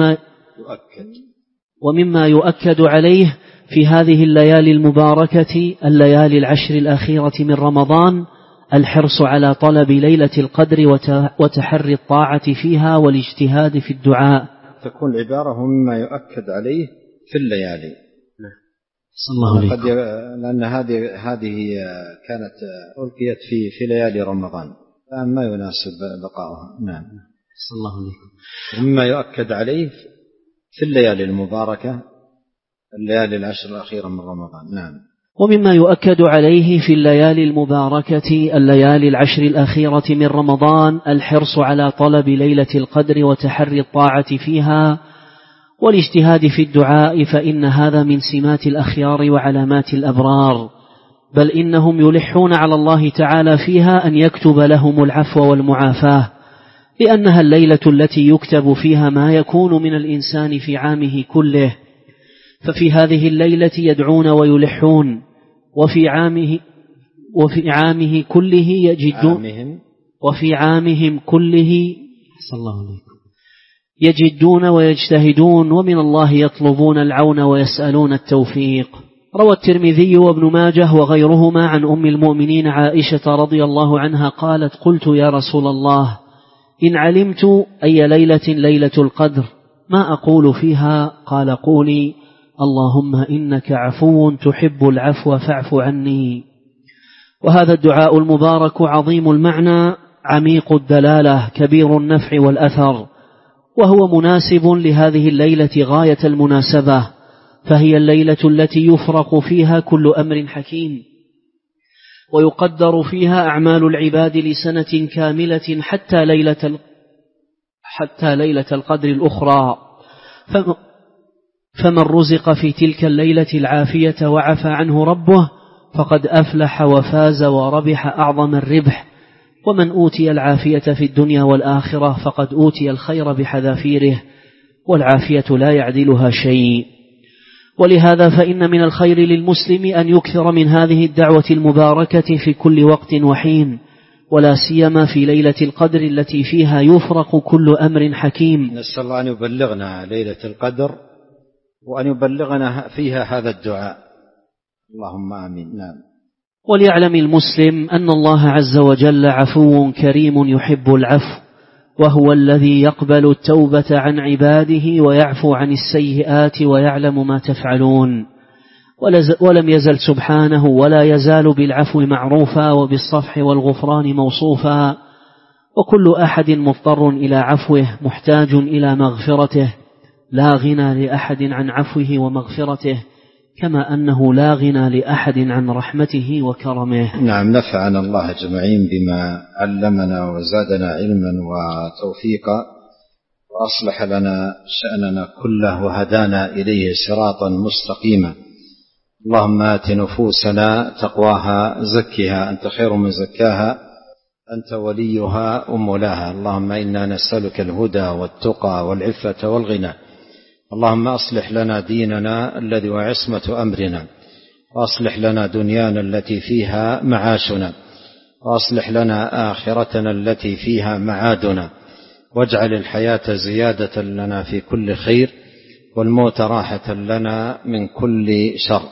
ومما يؤكد عليه في هذه الليالي المباركة الليالي العشر الأخيرة من رمضان الحرص على طلب ليلة القدر وتحري الطاعة فيها والاجتهاد في الدعاء. تكون العبارة مما يؤكد عليه في الليالي. صلى الله عليه وسلم. لأن هذه كانت ألقيت في ليالي رمضان، الآن ما يناسب بقاؤها. نعم. صلى الله عليه وسلم. مما يؤكد عليه في الليالي المباركة، الليالي العشر الأخيرة من رمضان. نعم. ومما يؤكد عليه في الليالي المباركة الليالي العشر الأخيرة من رمضان الحرص على طلب ليلة القدر وتحري الطاعة فيها والاجتهاد في الدعاء، فإن هذا من سمات الأخيار وعلامات الأبرار، بل إنهم يلحون على الله تعالى فيها أن يكتب لهم العفو والمعافاة، لأنها الليلة التي يكتب فيها ما يكون من الإنسان في عامه كله. ففي هذه الليلة يدعون ويلحون، وفي عامهم كله يجدون ويجتهدون، ومن الله يطلبون العون ويسألون التوفيق. روى الترمذي وابن ماجه وغيرهما عن أم المؤمنين عائشة رضي الله عنها قالت: قلت يا رسول الله، إن علمت أي ليلة القدر ما أقول فيها؟ قال: قولي اللهم إنك عفو تحب العفو فاعف عني. وهذا الدعاء المبارك عظيم المعنى عميق الدلالة كبير النفع والأثر، وهو مناسب لهذه الليلة غاية المناسبة، فهي الليلة التي يفرق فيها كل أمر حكيم، ويقدر فيها أعمال العباد لسنة كاملة حتى ليلة القدر الأخرى. فمن رزق في تلك الليلة العافية وعفى عنه ربه فقد أفلح وفاز وربح أعظم الربح، ومن أوتي العافية في الدنيا والآخرة فقد أوتي الخير بحذافيره، والعافية لا يعدلها شيء. ولهذا فإن من الخير للمسلم أن يكثر من هذه الدعوة المباركة في كل وقت وحين، ولا سيما في ليلة القدر التي فيها يفرق كل أمر حكيم. نسأل الله أن يبلغنا ليلة القدر وأن يبلغنا فيها هذا الدعاء، اللهم آمين. نعم. وليعلم المسلم أن الله عز وجل عفو كريم يحب العفو، وهو الذي يقبل التوبة عن عباده ويعفو عن السيئات ويعلم ما تفعلون، ولم يزل سبحانه ولا يزال بالعفو معروفا وبالصفح والغفران موصوفا، وكل أحد مضطر إلى عفوه محتاج إلى مغفرته، لا غنى لأحد عن عفوه ومغفرته، كما أنه لا غنى لأحد عن رحمته وكرمه. نعم، نفعنا الله أجمعين بما علمنا وزادنا علما وتوفيقا، وأصلح لنا شأننا كله وهدانا إليه صراطا مستقيما. اللهم آت نفوسنا تقواها زكها أنت خير من زكاها أنت وليها ومولاها. اللهم إنا نسألك الهدى والتقى والعفة والغنى. اللهم أصلح لنا ديننا الذي هو عصمة أمرنا، وأصلح لنا دنيانا التي فيها معاشنا، وأصلح لنا آخرتنا التي فيها معادنا، واجعل الحياة زيادة لنا في كل خير، والموت راحة لنا من كل شر.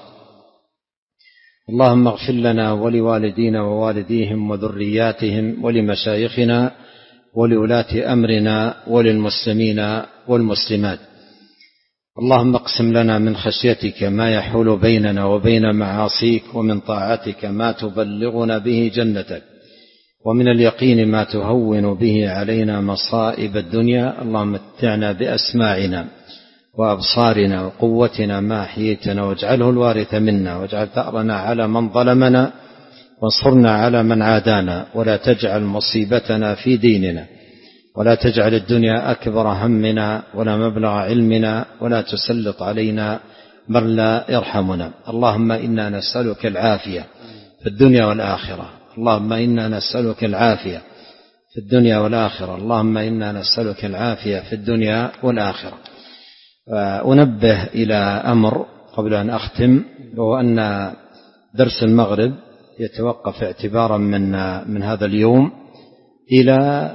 اللهم اغفر لنا ولوالدينا ووالديهم وذرياتهم ولمشايخنا ولولاة أمرنا وللمسلمين والمسلمات. اللهم اقسم لنا من خشيتك ما يحول بيننا وبين معاصيك، ومن طاعتك ما تبلغنا به جنتك، ومن اليقين ما تهون به علينا مصائب الدنيا. اللهم متعنا بأسماعنا وأبصارنا وقوتنا ما أحييتنا، واجعله الوارث منا، واجعل ثأرنا على من ظلمنا، وانصرنا على من عادانا، ولا تجعل مصيبتنا في ديننا، ولا تجعل الدنيا أكبر همنا ولا مبلغ علمنا، ولا تسلط علينا من لا يرحمنا. اللهم إنا نسألك العافية في الدنيا والآخرة. اللهم إنا نسألك العافية في الدنيا والآخرة. اللهم إنا نسألك العافية في الدنيا والآخرة. أنبه إلى أمر قبل أن أختم، وهو أن درس المغرب يتوقف اعتبارا من هذا اليوم إلى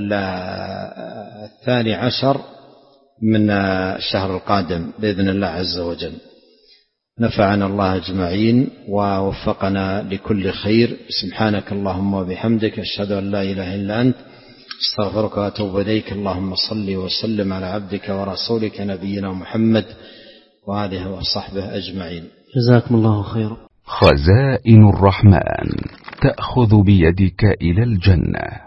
12 من الشهر القادم بإذن الله عز وجل. نفعنا الله أجمعين ووفقنا لكل خير. سبحانك اللهم وبحمدك، أشهد أن لا إله إلا أنت، استغفرك وأتوب إليك. اللهم صل وسلم على عبدك ورسولك نبينا محمد وآله وصحبه أجمعين. جزاكم الله خيرا. خزائن الرحمن تأخذ بيدك إلى الجنة.